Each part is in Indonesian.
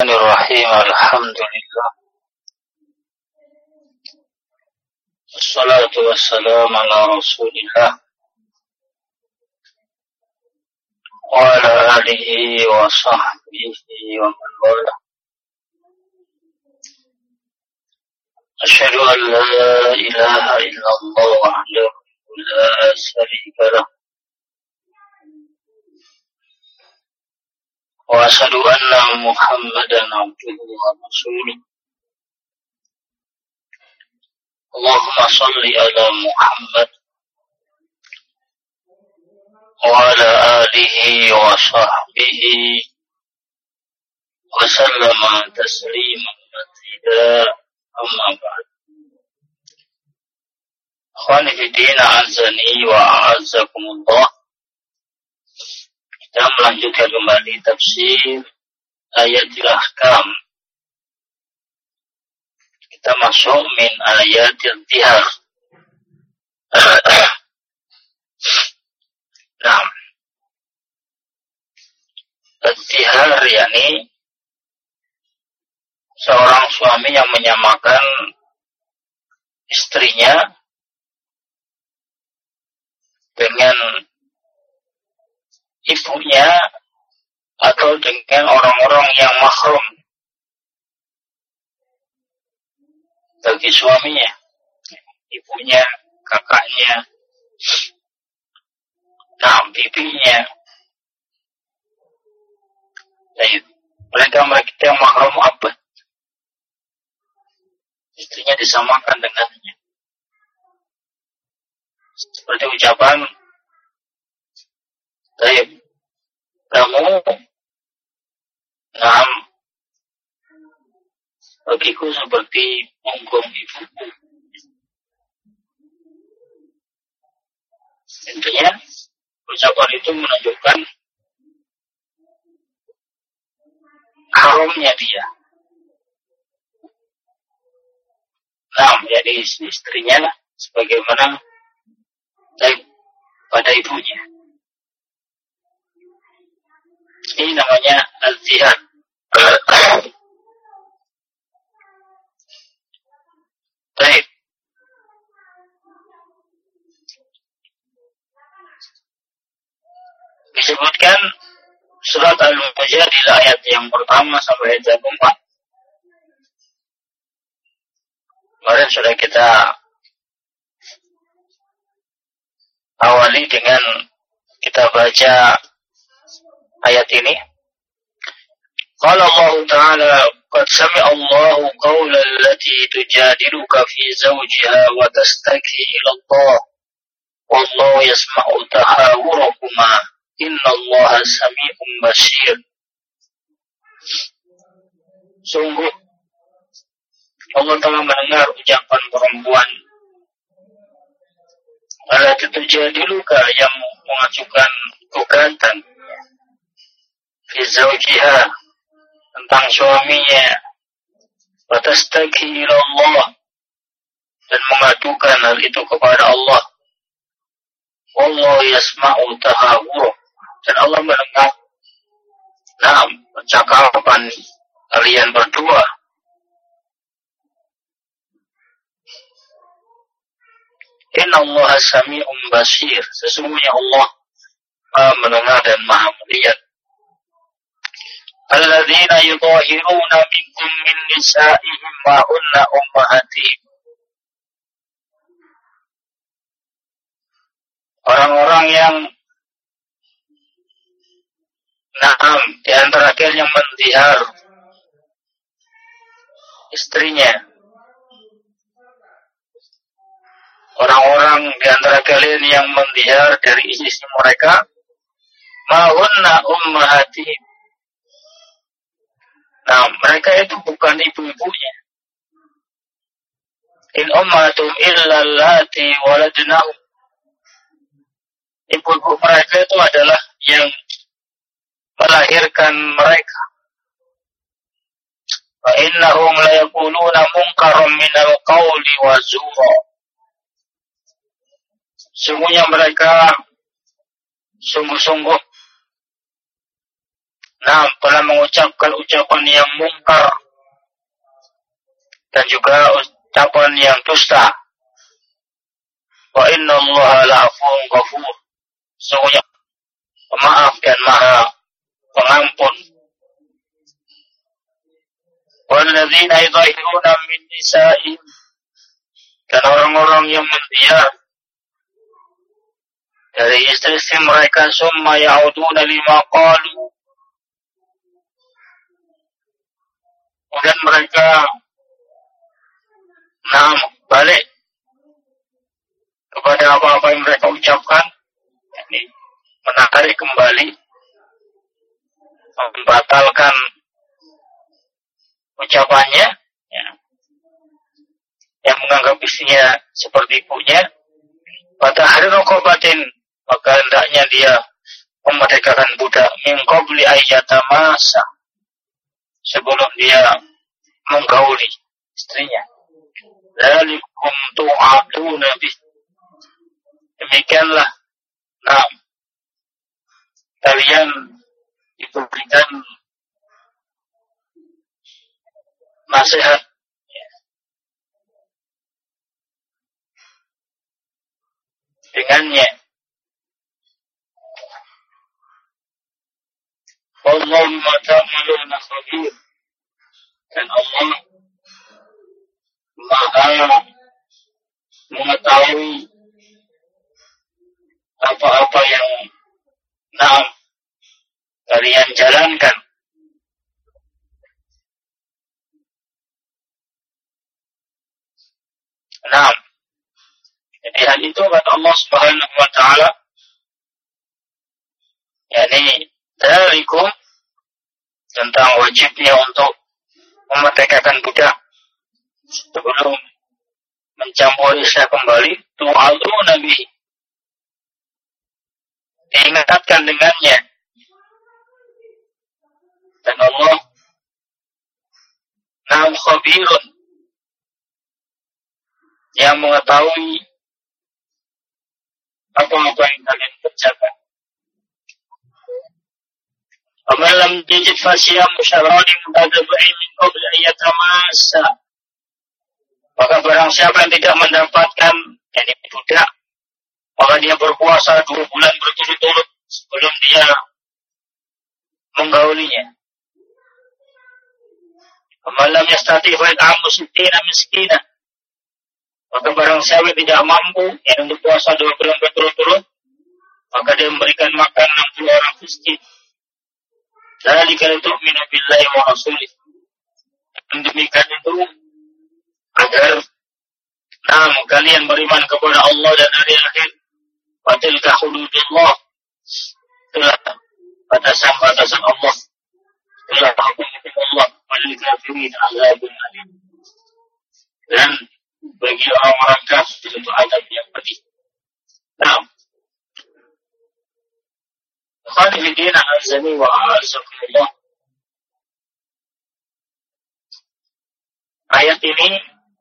Bismillahirrahmanirrahim. Alhamdulillah. Wassalatu wassalamu ala Rasulillah wa ala alihi wa sahbihi wa man wala. Asyhadu an la ilaha illallah wahdahu la syarika lah. Wa asyhadu anna Muhammadan abduhu wa rasuluh. Allahumma salli ala Muhammad wa ala alihi wa sahbihi wa sallama tasliman mazida, amma ba'd. Akhwani fi din, a'azzani wa a'azzakumullah. Kita melanjutkan kembali tafsir ayatil ahkam. Kita masuk min ayatil tihar. Nah, al-tihar yakni seorang suami yang menyamakan istrinya dengan ibunya atau dengan orang-orang yang mahram bagi suaminya, ibunya, kakaknya, bibinya. Mereka yang mahram abad, istrinya disamakan dengannya. Seperti ucapan, kamu bagiku seperti punggung ibuku. Intinya ucapan itu menunjukkan haramnya dia. Jadi istrinya sebagaimana pada ibunya. Ini namanya al-tihar. Baik. Disebutkan surat Al-Mujadil ayat yang pertama sampai ayat yang keempat. Kemarin sudah kita awali dengan kita baca ayat ini. Qala Allah Ta'ala, qad sami'a Allahu qawla allati tujadiluka fi zawjiha wa tastakhi ila Allah wallahu yasma'u tahawurakuma innallaha sami'un basir. Sungguh Allah Ta'ala mendengar ucapan perempuan allati tujadiluka, yang mengajukan gugatan fi zawjiha, tentang suaminya, wa tastakhi ila Allah, dan mengadukan hal itu kepada Allah. Wallahu yasma'u tahawur, dan Allah mendengar percakapan kalian berdua. Innallaha sami'un basir, sesungguhnya Allah Maha mendengar dan Maha melihat. Alladzina yudhahiruna minkum min nisa'ihim ma hunna ummahatihim. Orang-orang yang di antara kalian yang mendihar istrinya. Orang-orang di antara kalian yang mendihar dari istri mereka, ma hunna ummahatihim. Mereka itu bukan ibu-ibunya. In ummatum illa allati waladnahum. Ibu-ibu mereka itu adalah yang melahirkan mereka. Wa innahum la yaquluna munkaram minal qawli wa zura. Sungguhnya mereka sungguh-sungguh telah mengucapkan ucapan yang mungkar dan juga ucapan yang dusta. Wa innallaha la'afuwun ghafur. Sesungguhnya pemaaf dan maha pengampun. Walladzina yudhahiruna min nisa'ihim, dan orang-orang yang mendiam dari istri-istri mereka, summa ya'uduna lima qalu, kemudian mereka balik kepada apa-apa yang mereka ucapkan, yakni menarik kembali, membatalkan ucapannya, ya, yang menganggap istrinya seperti ibunya. Pada hari raqabatin, maka hendaknya dia memerdekakan budak min qabli ayyatamasa, sebelum dia menggauli istrinya. Dzalikum tu'aduna bih, demikianlah kalian diberikan nasihat dengannya. Wallahu ma ta'maluna khabir, dan Allah Maha mengetahui apa-apa yang kalian jalankan. Jadi hal itu kata Allah Subhanahu wa taala, yakni dzalikum, tentang wajibnya untuk memerdekakan budak sebelum mencampuri isya kembali, tu'aduna bihi, diingatkan dengannya. Dan Allah khabirun, yang mengetahui apa-apa yang kalian kerjakan. Amal lam yajid fasiyamu syarani mutadabba'i min qabli ayyatamasa, maka barang siapa yang tidak mendapatkan yakni budak, maka dia berpuasa 2 bulan berturut-turut sebelum dia menggaulinya. Amal lam yastati fa it'amu sittina miskina, maka barang siapa tidak mampu yang untuk puasa 2 bulan berturut-turut, maka dia memberikan makan 60 orang miskin. Dzalika litu'minu billahi wa rasulih, demikian itu agar kalian beriman kepada Allah dan hari akhir. Fatilka hududullah, itulah batasan-batasan Allah, itulah hukum-hukum Allah. Walil kafirin azabun alim, dan bagi orang-orang kafir itu azab yang pedih. Khalifidina azami wa a'azakumullah. Ayat ini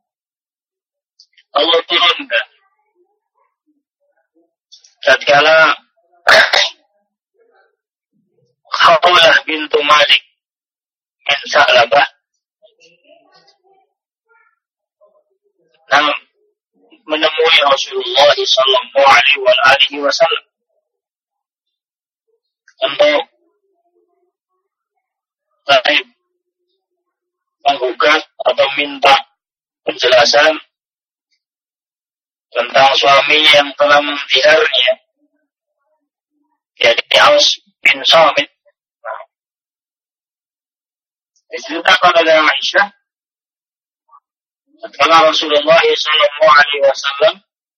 Allah turunkan tatkala Khawlah bintu Malik bin Sa'labah menemui Rasulullah sallallahu alaihi wasallam untuk menggugat atau minta penjelasan tentang suaminya yang telah mengziharnya, yaitu Aus bin Samit. Diceritakan oleh Aisyah, setelah Rasulullah sallallahu alaihi wasallam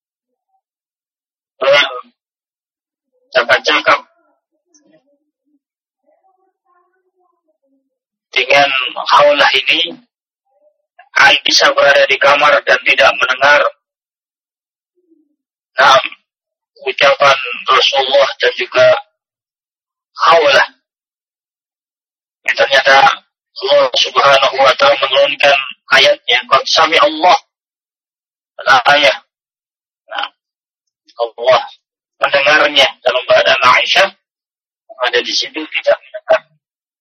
cakap-cakap dengan Khawlah ini, Aisyah berada di kamar dan tidak mendengar ucapan Rasulullah dan juga Khawlah. Ternyata Allah Subhanahu wa ta'ala menurunkan ayatnya, qad sami Allah, ayat. Allah mendengarnya dalam badan Aisyah ada di situ tidak mendengar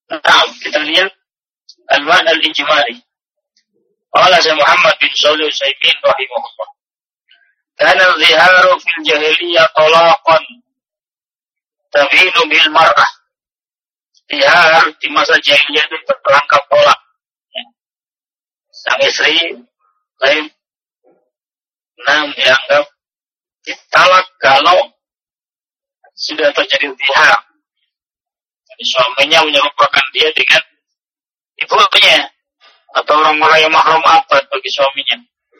Nah, kita lihat al-ma'na al-ijmali. Qala Syekh Muhammad bin Shalih Al-Utsaimin rahimahullah. Kana al-ziharu fil jahiliyah talaqan tabinu bil mar'ah. Zihar di masa jahiliyah itu terperangkap tolak. Sang istri lain dianggap ditalak kalau sudah terjadi zihar. Jadi suaminya menyerupakan dia dengan ibunya atau orang-orang yang mahram abad bagi suaminya.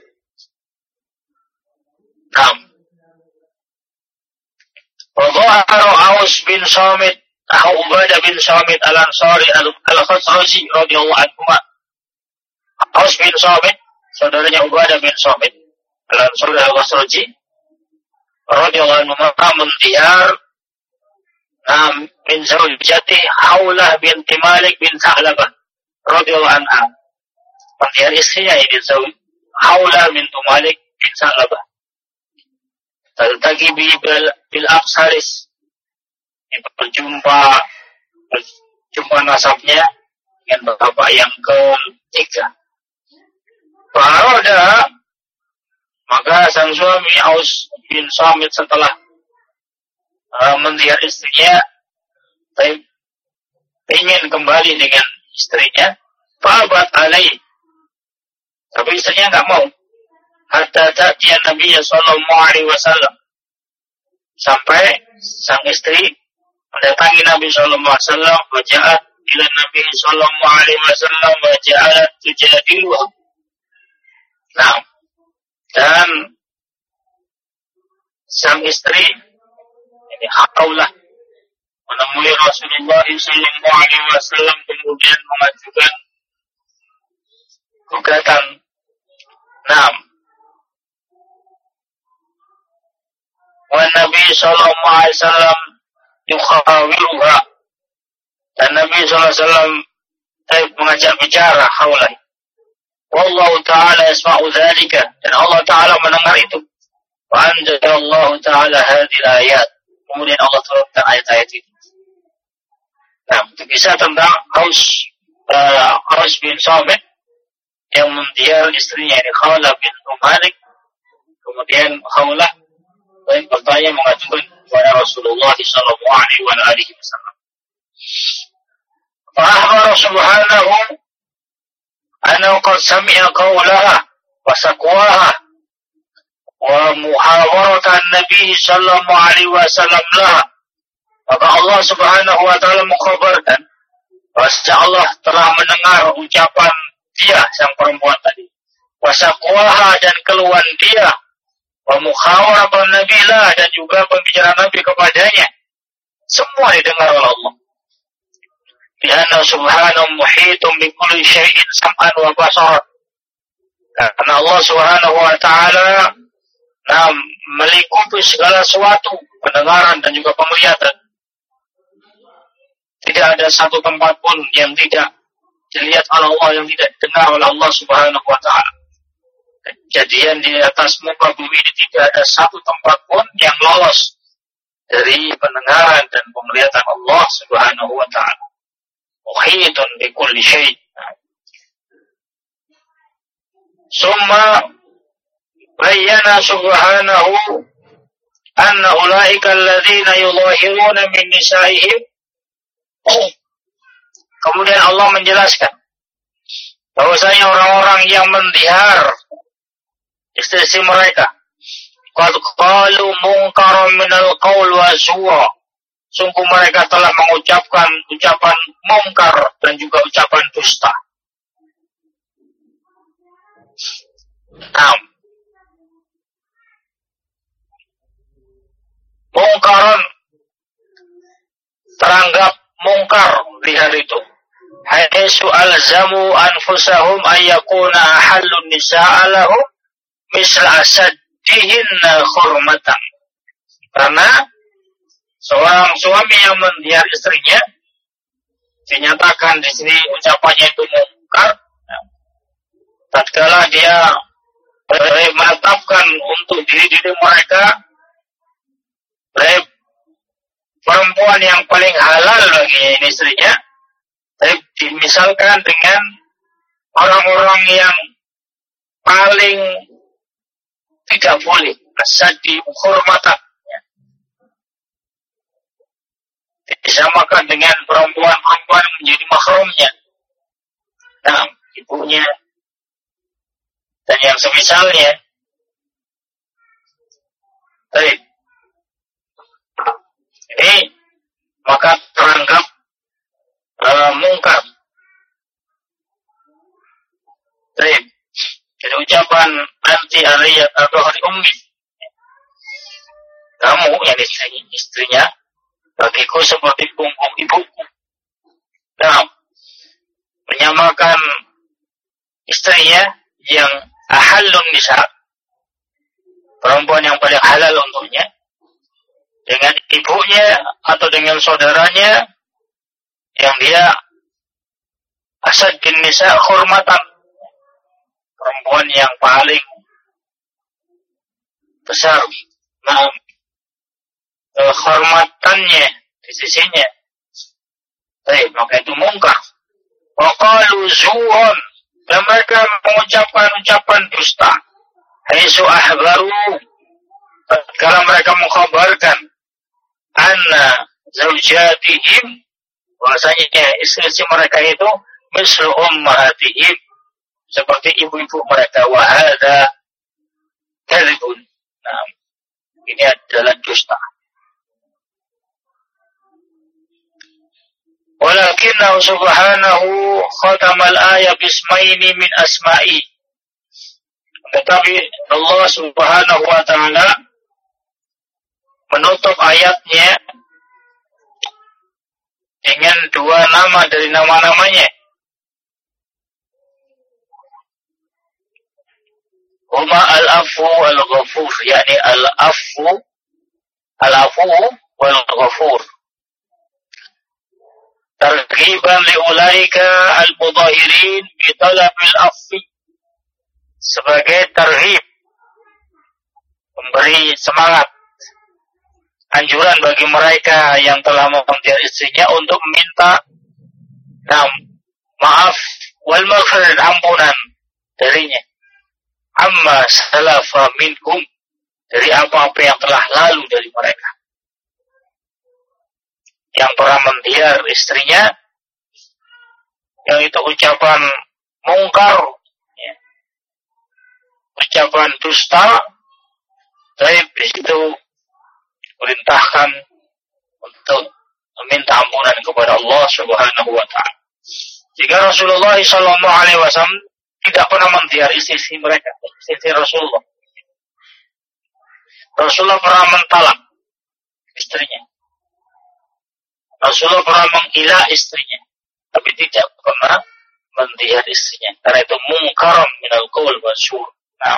Wadhaharu Aus bin Samit atau Ubadah bin Samit al-Ansari al-Khazraji radhiyallahu anhu. Aus bin Samit, saudaranya Ubadah bin Samit al-Ansari al-Khazraji radhiyallahu anhu mendihar min zawjati Haulah binti Malik bin Tha'labah radhiyallahu anha. Mendihar istrinya ini Haulah binti Malik bin Tha'labah. Taltaqi bil aqsaris. Berjumpa nasabnya dengan bapak yang ketiga. Farada, maka sang suami Aus bin Samit setelah mendihar istrinya, ingin kembali dengan istrinya, fabat alaih, tapi istrinya nggak mau. Hatta ta'tiya Nabi sallallahu alaihi wasallam, sampai sang istri mendatangi Nabi sallallahu alaihi wasallam, waja'at ila Nabi sallallahu alaihi wasallam waja'at tujadiluhu. Nah, dan sang istri ini Haulah menemui Rasulullah sallallahu alaihi wasallam, kemudian mengajukan gugatan. Nah, wa Nabi sallallahu alaihi wasallam yukhawiruha, dan Nabi sallallahu alaihi wasallam mengajak bicara Haulah. Wallahu ta'ala yasma'u dzalika, dan Allah Ta'ala mendengar itu. Wa anzalallahu ta'ala hadhihi ayat, kemudian Allah turunkan ayat-ayat itu. Nah, itu kisah tentang Aus bin Samit yang mendihar istrinya ini Haulah bin Malik. Kemudian Haulah bertanya mengajukan kepada Rasulullah sallallahu alaihi wasallam. Fa akhbara subhanahu annahu qad sami'a qawlaha wa saqwaha wa muhawaratan Nabi sallallahu alaihi wasallam laha. Maka Allah Subhanahu wa taala mengkhabarkan bahwa Allah telah mendengar ucapan dia sang perempuan tadi, wa saqwaha, dan keluhan dia, wa mukhawaratan nabilah, dan juga pembicaraan Nabi kepadanya, semua didengar oleh Allah. Karena subhanahu muhitum bi kulli syai'in sam'an wa basaran. Karena Allah Subhanahu wa taala melingkupi segala sesuatu, pendengaran dan juga penglihatan. Tidak ada satu tempat pun yang tidak dilihat oleh Allah, yang tidak didengar oleh Allah Subhanahu wa taala. Kejadian di atas muka bumi ini tidak ada satu tempat pun yang lolos dari pendengaran dan penglihatan Allah Subhanahu wa taala. Muhitun bi kulli syai'. Summa bayyana subhanahu anna ulaika alladhina yudhahiruna min nisa'ihim. Kemudian Allah menjelaskan bahwasanya orang-orang yang mendihar istri-istri mereka, qad qalu munkaran minal qaul wa zura, sungguh mereka telah mengucapkan ucapan mungkar dan juga ucapan dusta. Mungkaran, teranggap mungkar di hari itu. Haitsu alzamu anfusahum ayyakuna halun nisa'a lahum misla asaddihinna khurmatan. Karena seorang suami yang mendihar istrinya, dinyatakan di sini ucapannya itu mungkar, tatkala dia menetapkan untuk diri mereka perempuan yang paling halal bagi istrinya, Tapi dimisalkan dengan orang-orang yang paling tidak boleh asal dihormatan, disamakan dengan perempuan-perempuan yang menjadi mahramnya, nah, ibunya dan yang semisalnya. Baik, ini maka teranggap mungkar. Baik, jadi ucapan anti ariyat atau hari ummi, kamu yang istrinya bagiku seperti punggung ibuku. Nah, menyamakan istrinya yang ahallun nisa, perempuan yang paling halal untuknya, dengan ibunya atau dengan saudaranya yang dia asaddin nisa hormatan, perempuan yang paling besar hormatannya di sisinya. Baik, maka itu mungkar. Wa qalu zuhun, dan mereka mengucapkan ucapan dusta. Haisu ahbaru, kalau mereka mengkhabarkan anna zaujatihim, bahasanya istri mereka itu mislu ummahatihim, seperti ibu-ibu mereka. Wa hadza kadzibun. Nah, ini adalah dusta. Walakinnahu subhanahu khatamal ayat bismaini min asma'i. Tetapi Allah subhanahu wa ta'ala menutup ayatnya dengan dua nama dari nama-namanya. Huma al-afu al-ghafur, yakni al-afu wal-ghafur. Targhiban liulaika al-mudahirin bi talabil afwi, sebagai tarhib, memberi semangat, anjuran bagi mereka yang telah mempercayai istrinya untuk meminta maaf wal maghfirah, ampunan darinya, amma salafa minkum, dari apa-apa yang telah lalu dari mereka yang pernah mendiar istrinya, yang itu ucapan mungkar, ya, ucapan dusta. Tapi di situ perintahkan untuk meminta ampunan kepada Allah Subhanahu wa ta'ala. Jika Rasulullah sallallahu alaihi wasallam tidak pernah mendiar istri mereka, istri Rasulullah. Rasulullah pernah mentalak istrinya. Rasulullah pernah menggila istrinya, tapi tidak pernah mendiar istrinya. Karena itu mungkaram minal qaul wa sur. Nah,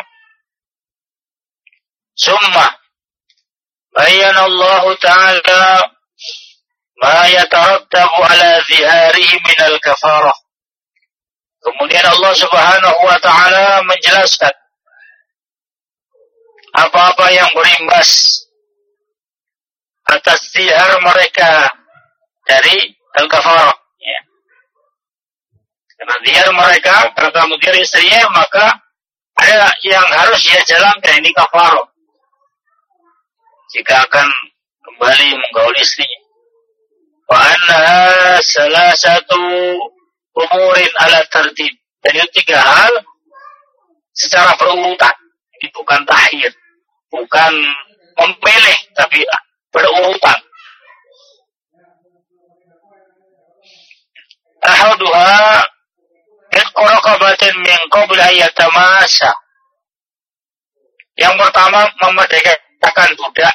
summa bayyana Allah Ta'ala ma yatarattabu ala ziharihi minal kafarah. Kemudian Allah Subhanahu wa Ta'ala menjelaskan apa-apa yang berimbas atas zihar mereka dari al-kafarah, ya. Karena zihar mereka, karena kamu diri istrinya, maka ada yang harus dia jalankan, ini kafarah, jika akan kembali menggauli istrinya. Wa anna salah satu umurin ala tertib, dan itu 3 hal secara berurutan. Ini bukan takhir, bukan memilih, tapi berurutan. Ahaduha itqu raqabatin min qabl ayatamasa. Yang pertama, memerdekakan budak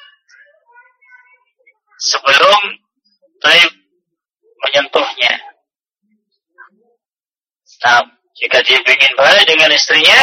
sebelum taib menyentuhnya. Nah, jika dia ingin balik dengan istrinya,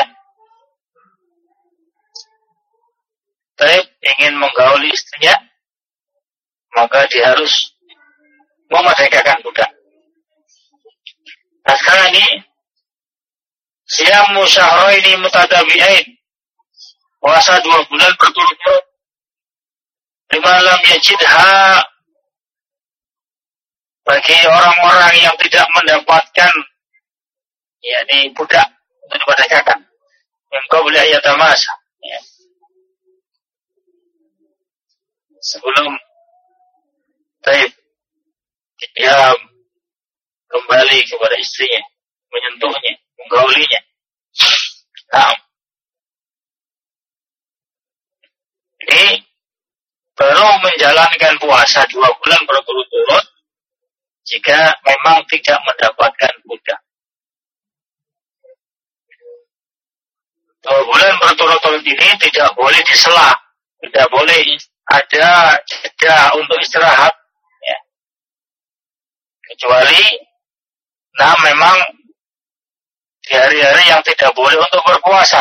taib ingin menggauli istrinya, maka dia harus memerdekakan budak. Nah, sekarang ini siyamu syahraini mutatabi'ain, puasa 2 bulan berturut-turut, lima lam yajidha bagi orang-orang yang tidak mendapatkan yakni budak untuk diperdagangkan. Engkau boleh ayat masa ya. Sebelum dia kembali kepada istrinya, menyentuhnya, menggaulinya. Nah, ini baru menjalankan puasa 2 bulan berturut-turut jika memang tidak mendapatkan budak. 2 bulan berturut-turut ini tidak boleh disela, tidak boleh ada jeda untuk istirahat, ya. Kecuali, memang di hari-hari yang tidak boleh untuk berpuasa,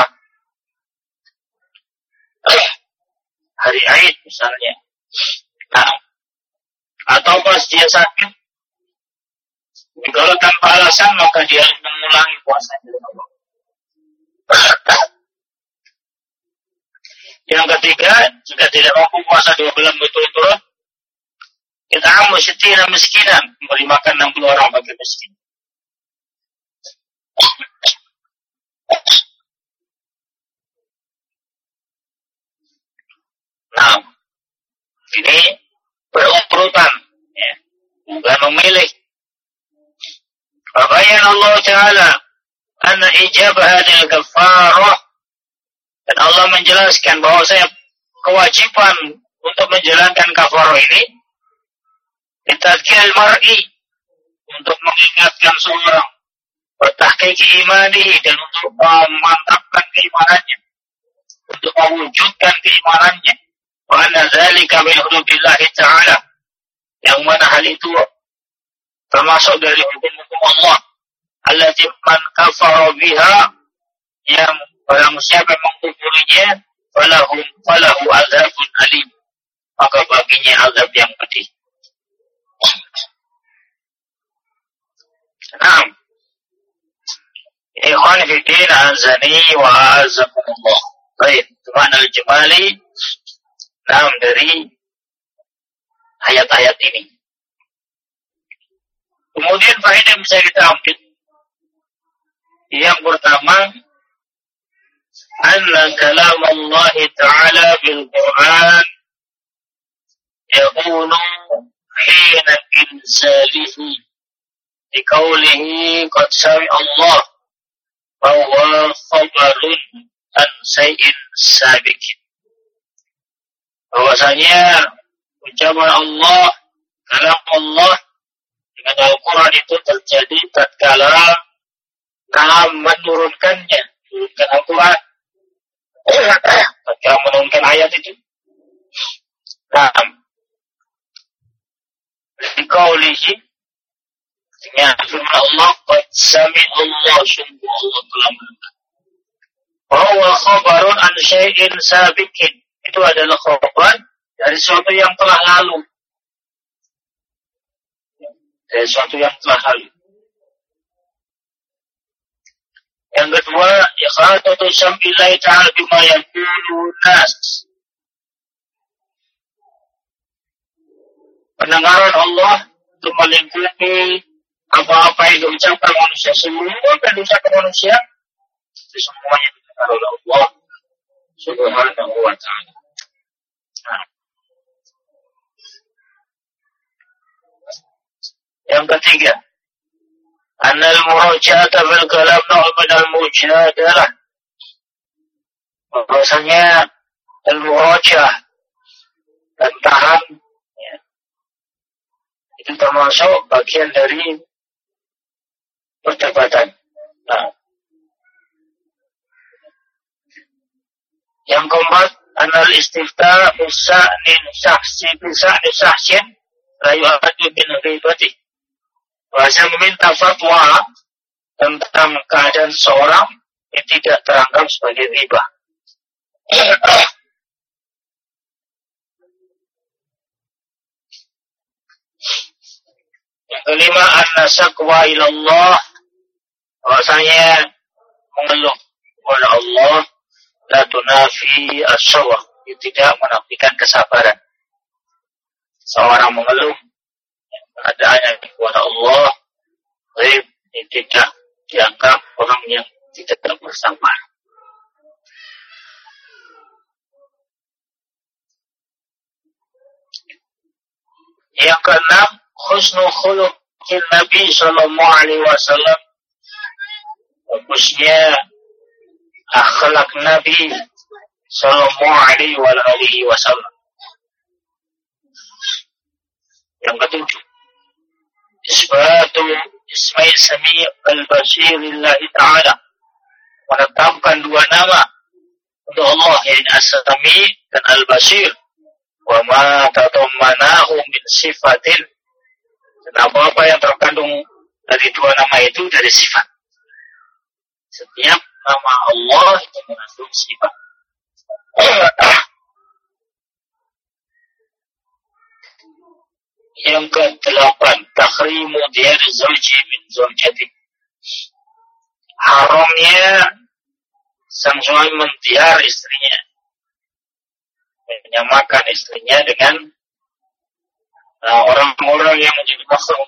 hari Aid misalnya, atau pas dia sakit, kalau tanpa alasan maka dia harus mengulangi puasanya. Yang ketiga, jika tidak mampu puasa 2 bulan berturut-turut, kita musyitina miskinan, memberi makan 60 orang bagi miskin. Nah, ini berurutan, ya, bukan memilih. Fabayan Allah Ta'ala anna ijabah hadil kafarah, dan Allah menjelaskan bahwa saya kewajiban untuk menjalankan kafarah ini ditadkil mar'i, untuk mengingatkan seorang, bertahqiq imanihi, dan untuk memantapkan keimanannya, untuk mewujudkan keimanannya. Wa anna dzalika min hududillahi ta'ala, yang mana hal itu termasuk dari hukum-hukum Allah, allati man kafara biha, yang barang siapa mengkufurinya, falahu azabun alim, maka baginya azab yang pedih. Naam. Ikhwan fi din, azani wa azakumullah. Baik, makna al-jumali dari ayat-ayat ini. Kemudian faedah yang bisa kita ambil, yang pertama, anna kalam Allah Ta'ala bil Quran yakunu hina inzalihi liqaulihi qad sami Allah bahwa khabarun an say'in sabiqin, bahwasanya ucapan Allah, kalam Allah dengan Al-Quran itu terjadi tatkala kalam menurunkan Al-Quran, tatkala menurunkan ayat itu. Liqaulihi, dengan firman Allah, qad sami Allah, sungguh Allah telah mendengar. Bahwa khabarun an syai'in sabiqin, itu adalah khabar dari sesuatu yang telah lalu. Dari sesuatu yang telah lalu. Yang kedua, ikhatatu sam'illahi ta'ala bima yaqulu nas. Pendengaran Allah itu melingkupi apa-apa yang diucapkan manusia. Semua yang diucapkan manusia, itu semuanya didengar oleh Allah Subhanahu wa ta'ala. Yang ketiga, annal muraja'ata fil kalam naw' min al-mujadalah, bahwasanya al-muraja'ah, bantahan, ya, itu termasuk bagian dari perdebatan. Yang keempat, annal istifta bisa'nin sahsin la yu'addu bin ghibati, bahasa meminta fatwa tentang keadaan seorang yang tidak teranggap sebagai riba. Yang kelima, an-nasakwa ilallah, bahasanya mengeluh kepada Allah, la tunafi as-sabr, tidak menafikan kesabaran. Seorang mengeluh, keadaannya kepada Allah, ghaib tidak dianggap orang yang tidak bersama. Yang keenam, husnul khuluqin Nabi sallallahu alaihi wasallam. Bagusnya akhlak Nabi sallallahu alaihi wasallam. Yang ketujuh, isbatu ismai sami al-basir lillahi ta'ala, menetapkan dua nama untuk Allah, yaitu as-sami dan al-basir, wa ma tadammanahu min sifatin, dan apa-apa yang terkandung dari dua nama itu dari sifat. Setiap nama Allah itu mengandung sifat. Yang ke-8, tahrimu diyari zawji min zawjati, haramnya sang suami mentiar istrinya, menyamakan istrinya dengan orang-orang yang menjadi makhluk.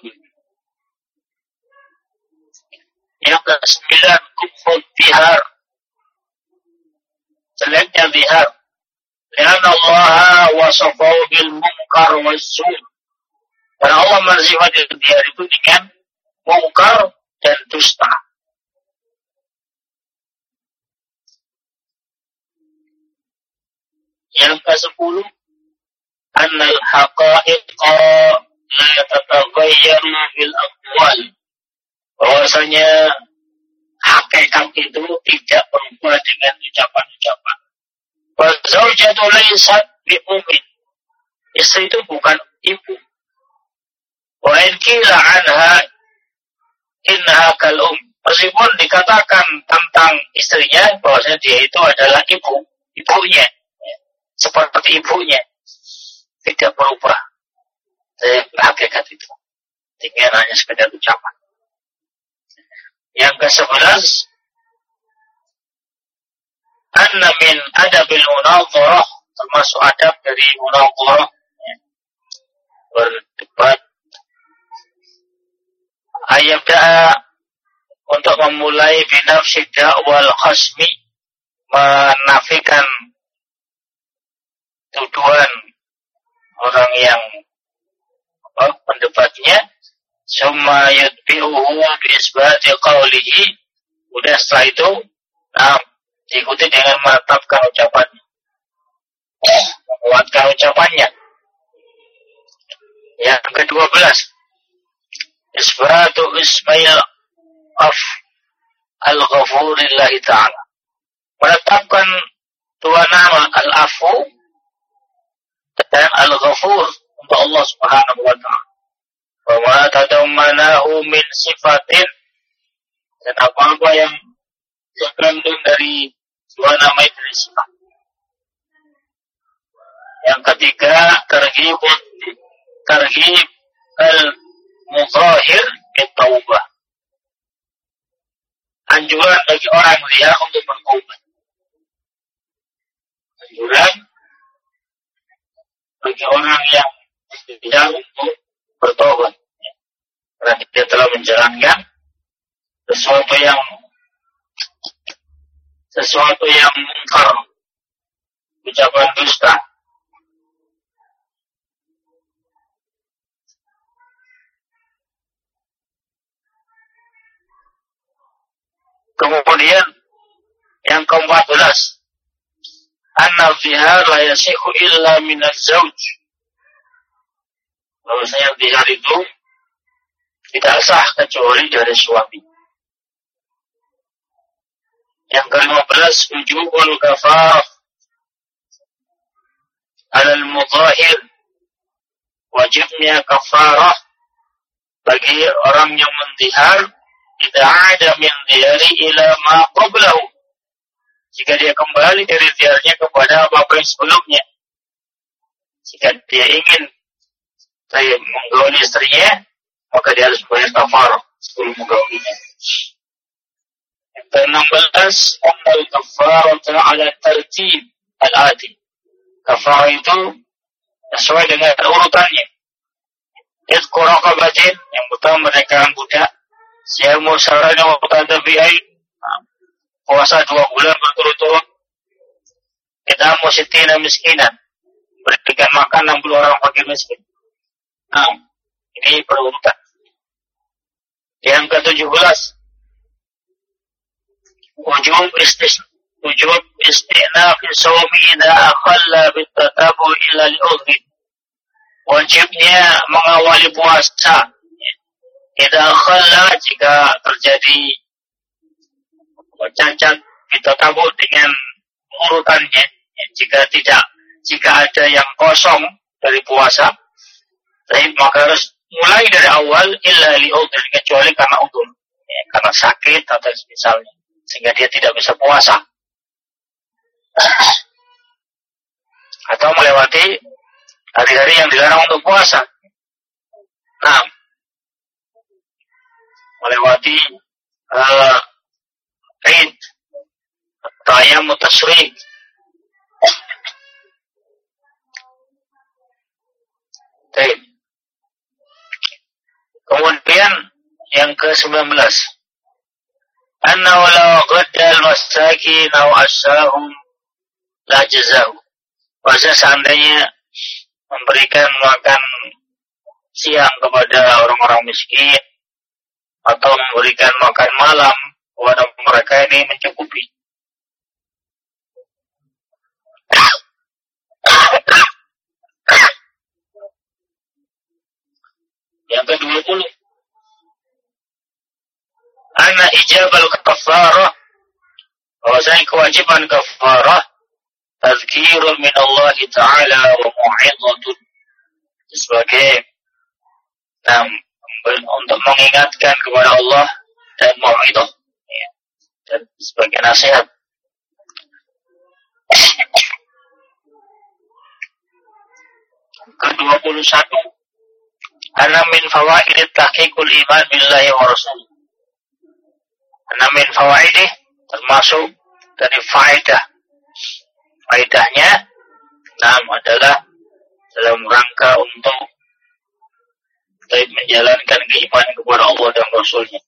Yang ke-9, kubhul bihar, jeleknya bihar, karena Allah wasafahu bil munkar was-su', karena Allah mensifati bihar itu dengan mungkar dan dusta. Yang ke-10, annal haqa'iqa la tatagayyaru bil aqwal, bahwasanya hakikat itu tidak berubah dengan ucapan-ucapan. Wa zaujatu laysat bi ummin, istri itu bukan ibu. Wa in qila anha innaha kal meskipun dikatakan tentang istrinya bahwasanya dia itu adalah ibunya, seperti ibunya, tidak berubah dari hakikat itu, tinggal hanya sekedar ucapan. Yang ke-11, anna min adabil munadharah, termasuk adab dari munadharah, berdebat, ayabda'a, untuk memulai binafsi da'wal khasmi, menafikan tuduhan orang yang pendebatnya, summa yutbi'uhu bi'isbati qawlihi, udah setelah itu diikuti dengan menetapkan ucapannya, menguatkan ucapannya. Yang ke-12, isbatu ismail al-ghafurillahi ta'ala, menetapkan dua nama al-afu dan al-ghafur untuk Allah subhanahu wa ta'ala. Wa ma tadammanahu min sifatin, dan apa-apa yang terkandung dari dua nama itu dari sifat. Yang ketiga, targhib al-muzahir bitaubah, anjuran bagi orang liar untuk bertaubat. Anjuran bagi orang yang tidak untuk bertobat, karena dia telah menjalankan sesuatu yang mungkar, ucapan dusta. Kemudian yang ke-14, anna zihar la yasihu illa min az-zawj, bahwasanya zihar itu tidak sah kecuali dari suami. Yang ke-15, wujubul kafarah alal mudahir, wajibnya kafarah bagi orang yang menzihar, tidak ada min zihari ila ma qablahu, jika dia kembali dari ziharnya kepada apa yang sebelumnya. Jika dia ingin menggauli istrinya, maka dia harus bayar kafarah sebelum menggaulinya. Yang ke-16, amal kafarata ala tertib al-ati, kafarah itu sesuai dengan urutannya. Itqu raqabatin, yang pertama merdekakan budak. Siyamu syahrain mutatabi'ain, puasa 2 bulan berturut-turut. It'amu sittina miskinan, berikan makan 60 orang fakir miskin. Ini perurutan. Yang ke-17, wujub istinaf sawmi idza akhalla bitatabu ila al-udhi. Wajibnya mengawali puasa idza akhalla, jika terjadi cacat bitatabu dengan urutannya. Jika ada yang kosong dari puasa, maka harus mulai dari awal illa li'udhr, kecuali karena udzur, karena sakit atau misalnya, sehingga dia tidak bisa puasa atau melewati hari-hari yang dilarang untuk puasa. Melewati Eid atau ayam tasyrik. Kemudian yang ke-19, anna wala ghaddal masakin aw asyahum la jazahu. Bahasa seandainya memberikan makan siang kepada orang-orang miskin atau memberikan makan malam kepada mereka, ini mencukupi. Yang ke-20, anna ijabal kafarah, bahwasanya kewajiban kafarah tazkirun min Allah Ta'ala wa mu'idhatun, sebagai untuk mengingatkan kepada Allah dan mu'idhah, dan sebagai nasihat. Ke-21, anna min fawaid tahqiqul iman billahi wa rasul. Anna min fawaidih, termasuk dari faedahnya adalah dalam rangka untuk menjalankan keimanan kepada Allah dan Rasulnya.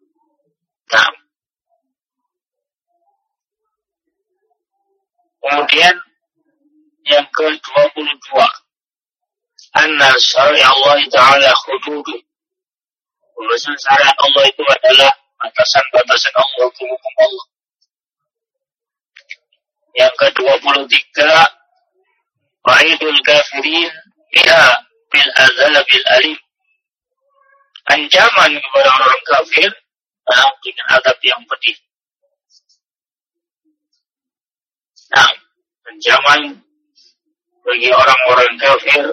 Kemudian yang ke-22, anna syari'a Allah Ta'ala hududuh, bahwasanya syariat Allah itu adalah batasan-batasan Allah, hukum Allah. Yang ke-23, wa'idul kafirin biha bil azabil alim, ancaman kepada orang kafir dengan azab yang pedih. Ancaman bagi orang-orang kafir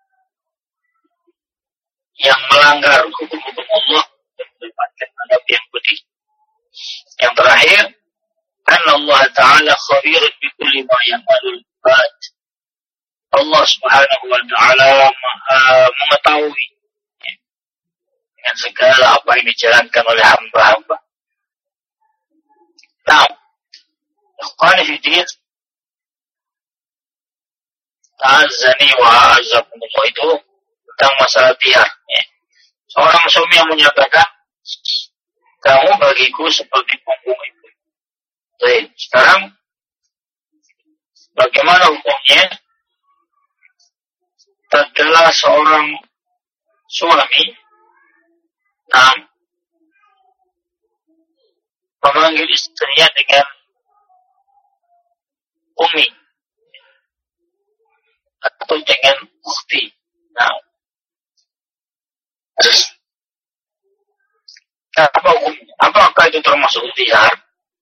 yang melanggar hukum-hukum Allah dan mendapatkan azab yang pedih. Yang terakhir, anna Allah Ta'ala khabirun bi kulli ma ya'malul ibad. Allah Subhanahu wa Ta'ala mengetahui dengan segala apa yang dijalankan oleh hamba-hamba. Ikhwani fi din, ta'azzani wa a'azzakumullah, itu tentang masalah tihar. Seorang suami yang menyatakan, kamu bagiku seperti punggung ibu. Baik, sekarang bagaimana hukumnya tatkala seorang suami memanggil istrinya dengan umi atau dengan ukhti. Apa hukumnya? Apakah itu termasuk tihar?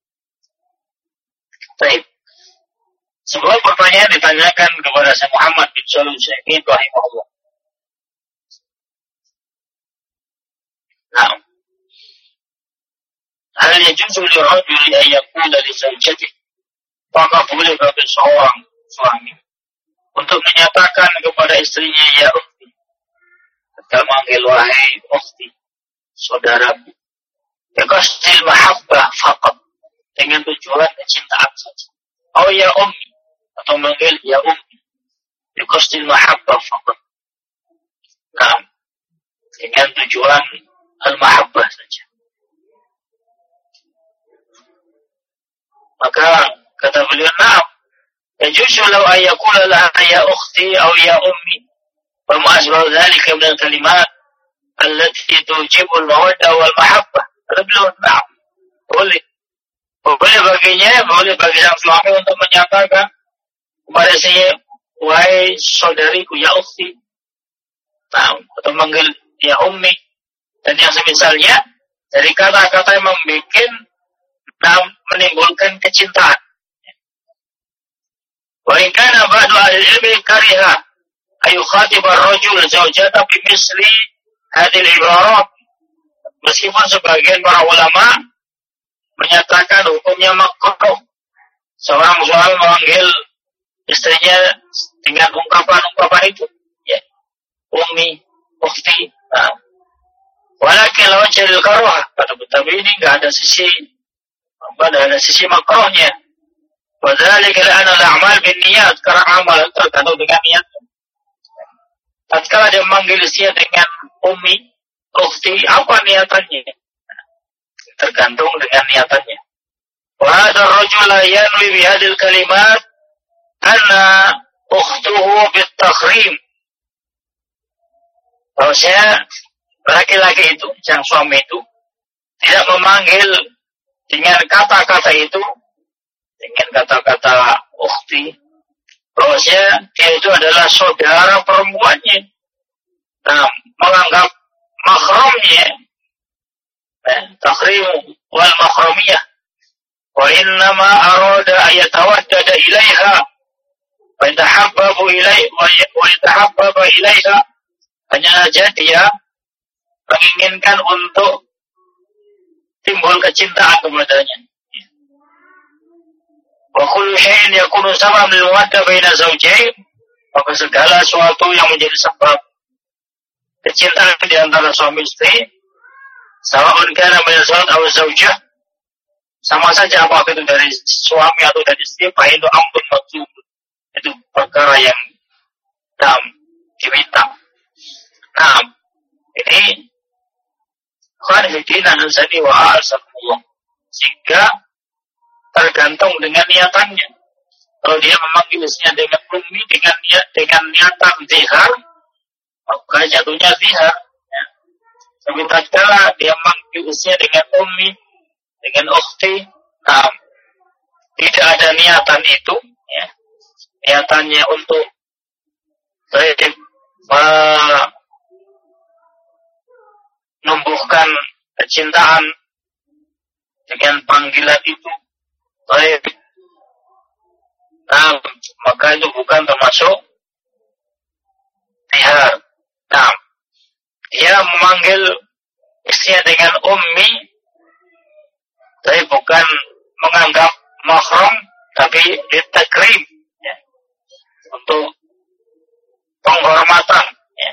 Baik. Sebuah pertanyaan ditanyakan kepada Syekh Muhammad bin Shalih Al-Utsaimin rahimahullah. Hal yajuzu lirajuli an yaqula li zawjatihi, apakah boleh bagi seorang suami untuk menyatakan kepada istrinya ya ukhti, atau manggil wahai ukhti, saudaraku, biqasdil mahabbah faqat, dengan tujuan kecintaan saja. Oh ya ummi, atau manggil ya ummi, biqasdil mahabbah faqat. dengan tujuan al-mahabbah saja. Maka kata beliau, "Na'am, yajuzu law ayyakula laha ya ukhti aw ya ummi wa ma asbahu dzalika min al-kalimat allati tujibu al-mawaddah wal mahabbah." Kata beliau, "Na'am, boleh. Boleh baginya, boleh bagi sang suami untuk menyatakan kepada saya, wahai saudariku, ya ukhti, nah, atau manggil ya ummi, dan yang semisalnya dari kata-kata yang membuat, nah, menimbulkan kecintaan. Wa in kana ba'du ahli ilmi kariha ayu khatib ar-rajul zawjata bi misli hadhihi al-ibarat. Meskipun sebagian para ulama menyatakan hukumnya makruh seorang suami memanggil istrinya dengan ungkapan-ungkapan itu, ya, ummi, ukhti. Nah, walakin lawan jalil karohah, tapi ini nggak ada sisi makruhnya. Wadzalika la'ana al-a'mal bin niyat, karena amal tergantung dengan niat. Tatkala dia memanggil istrinya dengan ummi, ukhti, apa niatannya? Tergantung dengan niatannya. Wa hadha ar-rajul la yanwi bi hadhihi al-kalimat anna ukhtuhu bit-takhrim. Bahwasanya laki-laki itu, sang suami itu, tidak memanggil dengan kata-kata itu, dengan kata-kata ukhti, bahwasanya dia itu adalah saudara perempuannya. Nah, menganggap mahramnya, takhrim wal mahramiyah, wa innama arada ayatawaddada ilaiha wa yatahabbabu ilaiha, hanya saja dia menginginkan untuk timbul kecintaan kepadanya. Wa kullu syai'in yakunu sababan lil mawaddah baina zawjayn, maka segala sesuatu yang menjadi sebab kecintaan di antara suami istri, sawa'un kana min zawj aw zawjah, sama saja apakah itu dari suami atau dari istri, fa itu amrun matlub, itu perkara yang diminta. Nah, ini khanifidin anusani wa a'asakumullah, sehingga tergantung dengan niatannya. Kalau dia memanggil istrinya dengan ummi, dengan niatan zihar, maka jatuhnya zihar. Ya. Tapi tatkala dia memanggil istrinya dengan ummi, dengan ukhti, tidak ada niatan itu, ya. Niatannya untuk menumbuhkan kecintaan dengan panggilan itu, maka itu bukan termasuk zihar. Nah, dia memanggil istrinya dengan ummi, tapi bukan menganggap mahram, tapi ditakrim, ya, untuk penghormatan. Ya.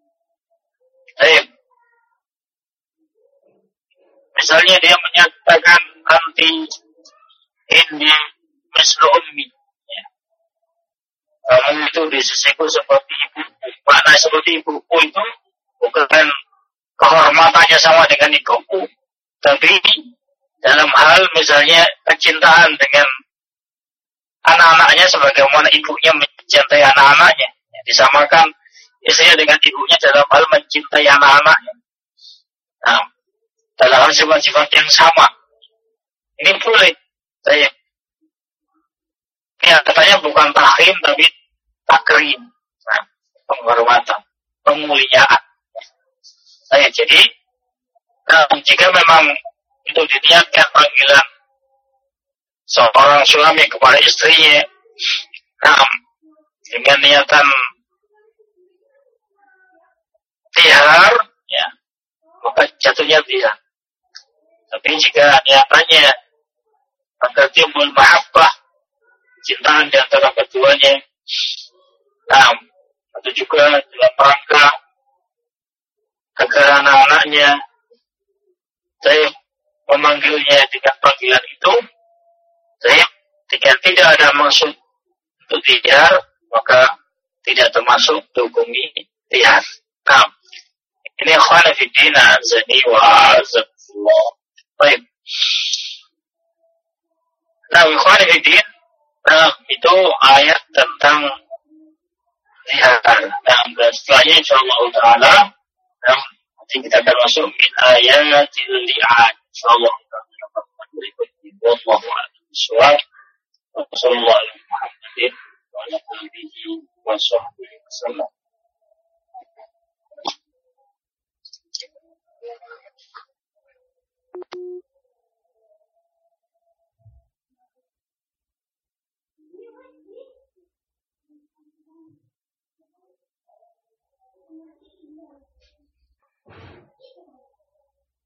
Misalnya dia menyatakan anti ini mislu ummi, ya. Kamu itu di sisiku seperti ibu. Makna seperti ibuku itu bukan kehormatannya sama dengan ibuku, tapi dalam hal misalnya kecintaan dengan anak-anaknya sebagaimana ibunya mencintai anak-anaknya, ya, disamakan istrinya dengan ibunya dalam hal mencintai anak-anaknya. Nah, dalam hal sifat-sifat yang sama, ini boleh. Ya, katanya bukan tahrim tapi takrim. Nah, penghormatan, pemuliaan. Jadi, jika memang itu diniatkan panggilan seorang suami kepada istrinya, dengan niatan zihar, ya, maka jatuhnya zihar. Tapi jika niatannya agar timbul mahabbah, cintaan di antara keduanya, atau juga dalam rangka agar anak-anaknya memanggilnya dengan panggilan itu, jika tidak ada maksud untuk zihar, maka tidak termasuk dihukumi zihar. Ini ikhwan fillah azani wa azakumullah. Baik. Nah, ikhwan fillah, nah, itu ayat tentang zihar. Nah, setelahnya insyaallah taala, nah, nanti kita akan masuk min ayatil li'an. Insyaallah taala berikutnya. Wallahu a'lam. Wassallallahu ala Muhammadin wa ala alihi wa sahbihi wasallam.